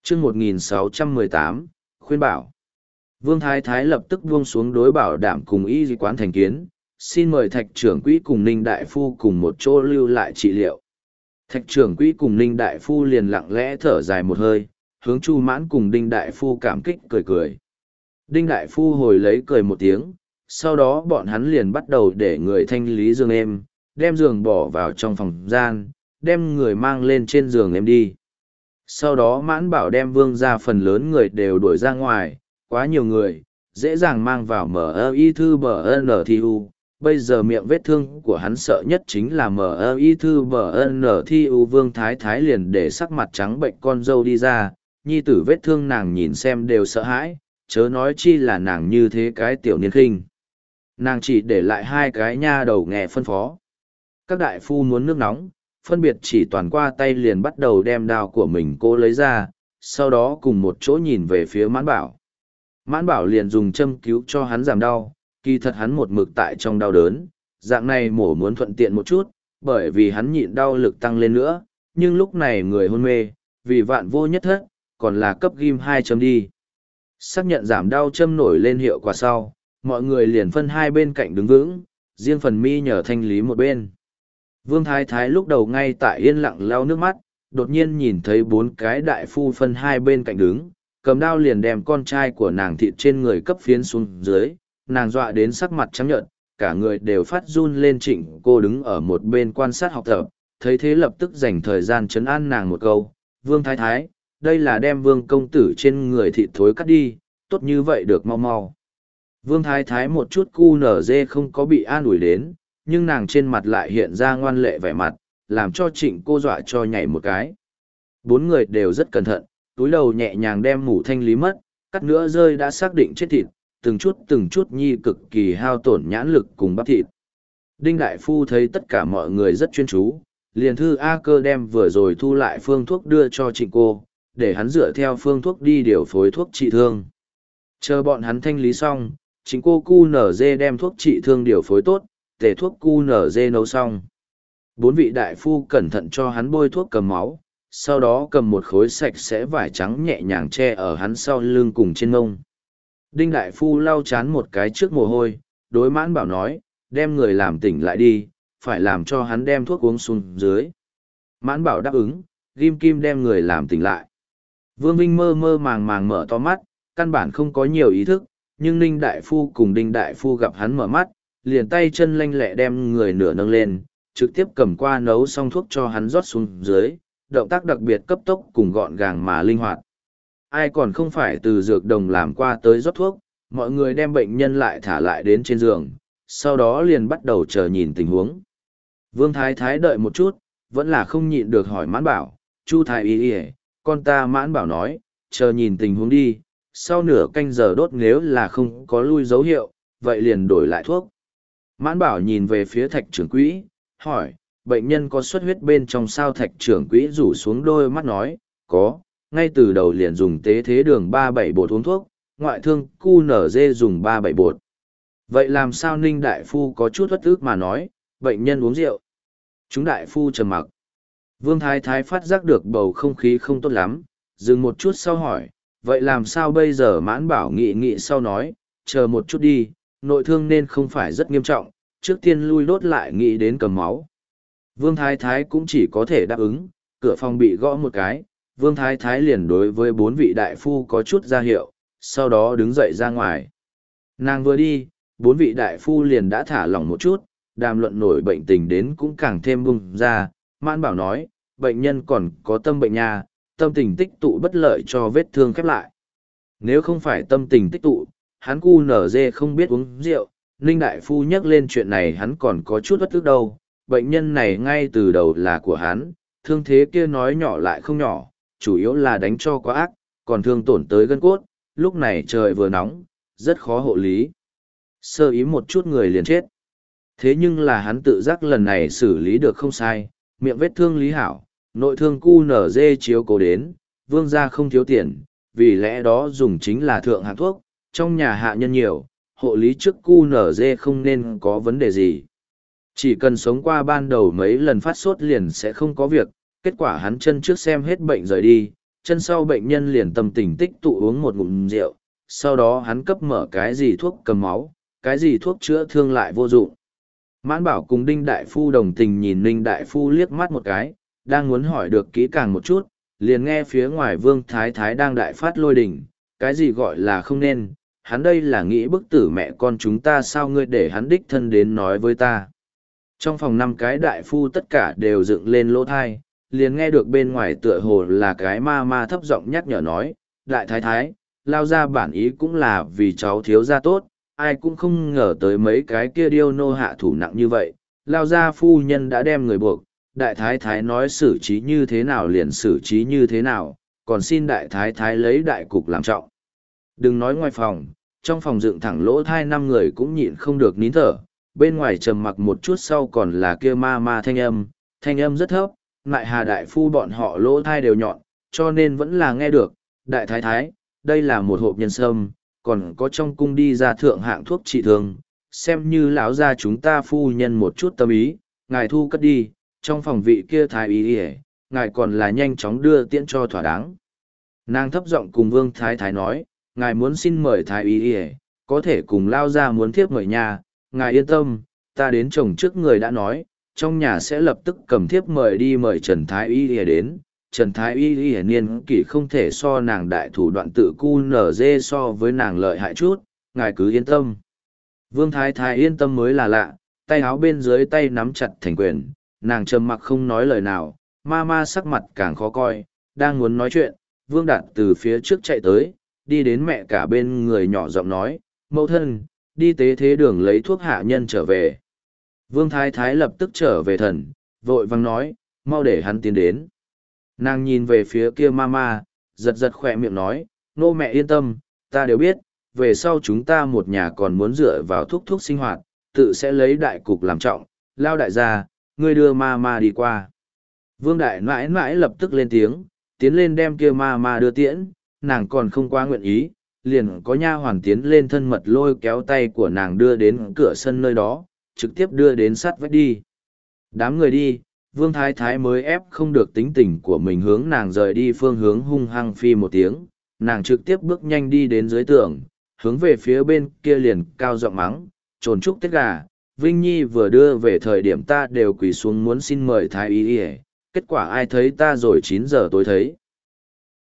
chương 1618, khuyên bảo. Vương Thái Thái lập tức buông xuống đối bảo đảm cùng y quán thành kiến, xin mời Thạch trưởng quỹ cùng Ninh Đại Phu cùng một chỗ lưu lại trị liệu. Thạch trưởng quỹ cùng Ninh Đại Phu liền lặng lẽ thở dài một hơi, hướng Chu Mãn cùng Đinh Đại Phu cảm kích cười cười. Đinh Đại Phu hồi lấy cười một tiếng, sau đó bọn hắn liền bắt đầu để người thanh lý giường êm, đem giường bỏ vào trong phòng gian, đem người mang lên trên giường êm đi. Sau đó Mãn Bảo đem Vương ra phần lớn người đều đuổi ra ngoài, quá nhiều người, dễ dàng mang vào MI thư BNTU. Bây giờ miệng vết thương của hắn sợ nhất chính là MI thư BNTU. Vương Thái Thái liền để sắc mặt trắng bệnh con dâu đi ra, nhi tử vết thương nàng nhìn xem đều sợ hãi, chớ nói chi là nàng như thế cái tiểu niên khinh. Nàng chỉ để lại hai cái nha đầu nghe phân phó. Các đại phu muốn nước nóng, phân biệt chỉ toàn qua tay liền bắt đầu đem đao của mình cô lấy ra, sau đó cùng một chỗ nhìn về phía Mãn Bảo. Mãn Bảo liền dùng châm cứu cho hắn giảm đau, kỳ thật hắn một mực tại trong đau đớn, dạng này mổ muốn thuận tiện một chút, bởi vì hắn nhịn đau lực tăng lên nữa, nhưng lúc này người hôn mê, vì vạn vô nhất thất, còn là cấp ghim 2 châm đi. Xác nhận giảm đau châm nổi lên hiệu quả sau, mọi người liền phân hai bên cạnh đứng vững, riêng phần mi nhờ thanh lý một bên. Vương Thái Thái lúc đầu ngay tại yên lặng lau nước mắt, đột nhiên nhìn thấy 4 cái đại phu phân hai bên cạnh đứng, cầm đao liền đem con trai của nàng thịt trên người cấp phiến xuống dưới, nàng dọa đến sắc mặt trắng nhợt, cả người đều phát run lên. Trịnh cô đứng ở một bên quan sát học tập, thấy thế lập tức dành thời gian trấn an nàng một câu, Vương Thái Thái, đây là đem Vương công tử trên người thịt thối cắt đi, tốt như vậy được mau mau. Vương Thái Thái một chút cu nở dê không có bị an ủi đến, nhưng nàng trên mặt lại hiện ra ngoan lệ vẻ mặt, làm cho Trịnh cô dọa cho nhảy một cái. 4 người đều rất cẩn thận, túi đầu nhẹ nhàng đem mủ thanh lý mất, cắt nữa rơi đã xác định chết thịt, từng chút nhi cực kỳ hao tổn nhãn lực cùng bắp thịt. Đinh Đại Phu thấy tất cả mọi người rất chuyên chú, liền thư A Cơ đem vừa rồi thu lại phương thuốc đưa cho Trịnh cô, để hắn dựa theo phương thuốc đi điều phối thuốc trị thương. Chờ bọn hắn thanh lý xong, Trịnh cô QNZ đem thuốc trị thương điều phối tốt, tể thuốc QNZ nấu xong. 4 vị đại phu cẩn thận cho hắn bôi thuốc cầm máu, sau đó cầm một khối sạch sẽ vải trắng nhẹ nhàng che ở hắn sau lưng cùng trên mông. Đinh Đại Phu lau chán một cái trước mồ hôi, đối Mãn Bảo nói, đem người làm tỉnh lại đi, phải làm cho hắn đem thuốc uống xuống dưới. Mãn Bảo đáp ứng, ghim kim đem người làm tỉnh lại. Vương Vinh mơ mơ màng màng mở to mắt, căn bản không có nhiều ý thức, nhưng Ninh Đại Phu cùng Đinh Đại Phu gặp hắn mở mắt, liền tay chân lanh lẹ đem người nửa nâng lên, trực tiếp cầm qua nấu xong thuốc cho hắn rót xuống dưới, động tác đặc biệt cấp tốc cùng gọn gàng mà linh hoạt. Ai còn không phải từ dược đồng làm qua tới rót thuốc, mọi người đem bệnh nhân lại thả lại đến trên giường, sau đó liền bắt đầu chờ nhìn tình huống. Vương Thái Thái đợi một chút, vẫn là không nhịn được hỏi Mãn Bảo, Chu Thái Y, con ta Mãn Bảo nói, chờ nhìn tình huống đi, sau nửa canh giờ đốt nếu là không có lui dấu hiệu, vậy liền đổi lại thuốc. Mãn Bảo nhìn về phía Thạch trưởng quỹ, hỏi, bệnh nhân có xuất huyết bên trong sao? Thạch trưởng quỹ rủ xuống đôi mắt nói, có, ngay từ đầu liền dùng tế thế đường 37 bột uống thuốc, ngoại thương QNZ dùng 37 bột. Vậy làm sao? Ninh Đại Phu có chút uất ức mà nói, bệnh nhân uống rượu. Chúng đại phu trầm mặc. Vương Thái Thái phát giác được bầu không khí không tốt lắm, dừng một chút sau hỏi, vậy làm sao bây giờ? Mãn Bảo nghị sau nói, chờ một chút đi, nội thương nên không phải rất nghiêm trọng, trước tiên lui đốt lại nghĩ đến cầm máu. Vương Thái Thái cũng chỉ có thể đáp ứng, cửa phòng bị gõ một cái, Vương Thái Thái liền đối với 4 vị đại phu có chút ra hiệu, sau đó đứng dậy ra ngoài. Nàng vừa đi, 4 vị đại phu liền đã thả lỏng một chút, đàm luận nổi bệnh tình đến cũng càng thêm bung ra. Mãn Bảo nói, bệnh nhân còn có tâm bệnh nha, tâm tình tích tụ bất lợi cho vết thương khép lại. Nếu không phải tâm tình tích tụ, hắn QNZ không biết uống rượu. Ninh Đại Phu nhắc lên chuyện này hắn còn có chút bất tức đâu, bệnh nhân này ngay từ đầu là của hắn, thương thế kia nói nhỏ lại không nhỏ, chủ yếu là đánh cho quá ác, còn thương tổn tới gân cốt, lúc này trời vừa nóng, rất khó hộ lý. Sơ ý một chút người liền chết. Thế nhưng là hắn tự giác lần này xử lý được không sai, miệng vết thương lý hảo, nội thương QNZ chiếu cố đến, vương gia không thiếu tiền, vì lẽ đó dùng chính là thượng hạng thuốc, trong nhà hạ nhân nhiều, hộ lý trước QNZ không nên có vấn đề gì. Chỉ cần sống qua ban đầu mấy lần phát sốt liền sẽ không có việc, kết quả hắn chân trước xem hết bệnh rời đi, chân sau bệnh nhân liền tâm tình tích tụ uống một ngụm rượu, sau đó hắn cấp mở cái gì thuốc cầm máu, cái gì thuốc chữa thương lại vô dụng. Mãn Bảo cùng Đinh Đại Phu đồng tình nhìn Ninh Đại Phu liếc mắt một cái, đang muốn hỏi được kỹ càng một chút, liền nghe phía ngoài Vương Thái Thái đang đại phát lôi đình, cái gì gọi là không nên, hắn đây là nghĩ bức tử mẹ con chúng ta sao ngươi để hắn đích thân đến nói với ta. Trong phòng 5 cái đại phu tất cả đều dựng lên lỗ thai, liền nghe được bên ngoài tựa hồ là cái ma ma thấp giọng nhắc nhở nói, Đại Thái Thái, lao ra bản ý cũng là vì cháu thiếu gia tốt, ai cũng không ngờ tới mấy cái kia điêu nô hạ thủ nặng như vậy, lao ra phu nhân đã đem người buộc, Đại Thái Thái nói xử trí như thế nào liền xử trí như thế nào, còn xin Đại Thái Thái lấy đại cục làm trọng. Đừng nói ngoài phòng, trong phòng dựng thẳng lỗ thai 5 người cũng nhịn không được nín thở, bên ngoài trầm mặc một chút sau còn là kia ma ma thanh âm rất thấp, lại Hà Đại Phu bọn họ lỗ thai đều nhọn, cho nên vẫn là nghe được, Đại Thái Thái, đây là một hộp nhân sâm, còn có trong cung đi ra thượng hạng thuốc trị thương, xem như lão gia chúng ta phu nhân một chút tâm ý, ngài thu cất đi, trong phòng vị kia thái ý ỉa, ngài còn là nhanh chóng đưa tiễn cho thỏa đáng. Nàng thấp giọng cùng Vương Thái Thái nói, ngài muốn xin mời thái ý ỉa, có thể cùng lao ra muốn thiếp mời nhà, ngài yên tâm, ta đến chồng trước người đã nói, trong nhà sẽ lập tức cầm thiếp mời đi mời Trần Thái Y Y đến. Trần Thái Y Y niên kỷ không thể so nàng đại thủ đoạn tự cu nở dê so với nàng lợi hại chút, ngài cứ yên tâm. Vương Thái Thái yên tâm mới là lạ, tay áo bên dưới tay nắm chặt thành quyền, nàng trầm mặc không nói lời nào, ma ma sắc mặt càng khó coi, đang muốn nói chuyện, Vương Đạt từ phía trước chạy tới, đi đến mẹ cả bên người nhỏ giọng nói, mẫu thân, đi tế thế đường lấy thuốc hạ nhân trở về. Vương Thái Thái lập tức trở về thần, vội vang nói, mau để hắn tiến đến. Nàng nhìn về phía kia mama, giật giật khỏe miệng nói, nô mẹ yên tâm, ta đều biết, về sau chúng ta một nhà còn muốn dựa vào thuốc sinh hoạt, tự sẽ lấy đại cục làm trọng, lao đại gia, ngươi đưa mama đi qua. Vương đại mãi mãi lập tức lên tiếng, tiến lên đem kia mama đưa tiễn, nàng còn không quá nguyện ý, liền có nha hoàn tiến lên thân mật lôi kéo tay của nàng đưa đến cửa sân nơi đó, trực tiếp đưa đến sát vách đi. Đám người đi, Vương Thái Thái mới ép không được tính tình của mình hướng nàng rời đi phương hướng hung hăng phi một tiếng, nàng trực tiếp bước nhanh đi đến dưới tường, hướng về phía bên kia liền cao giọng mắng, trồn trúc tết gà, Vinh Nhi vừa đưa về thời điểm ta đều quỳ xuống muốn xin mời Thái Y Y, kết quả ai thấy ta rồi 9 giờ tối thấy.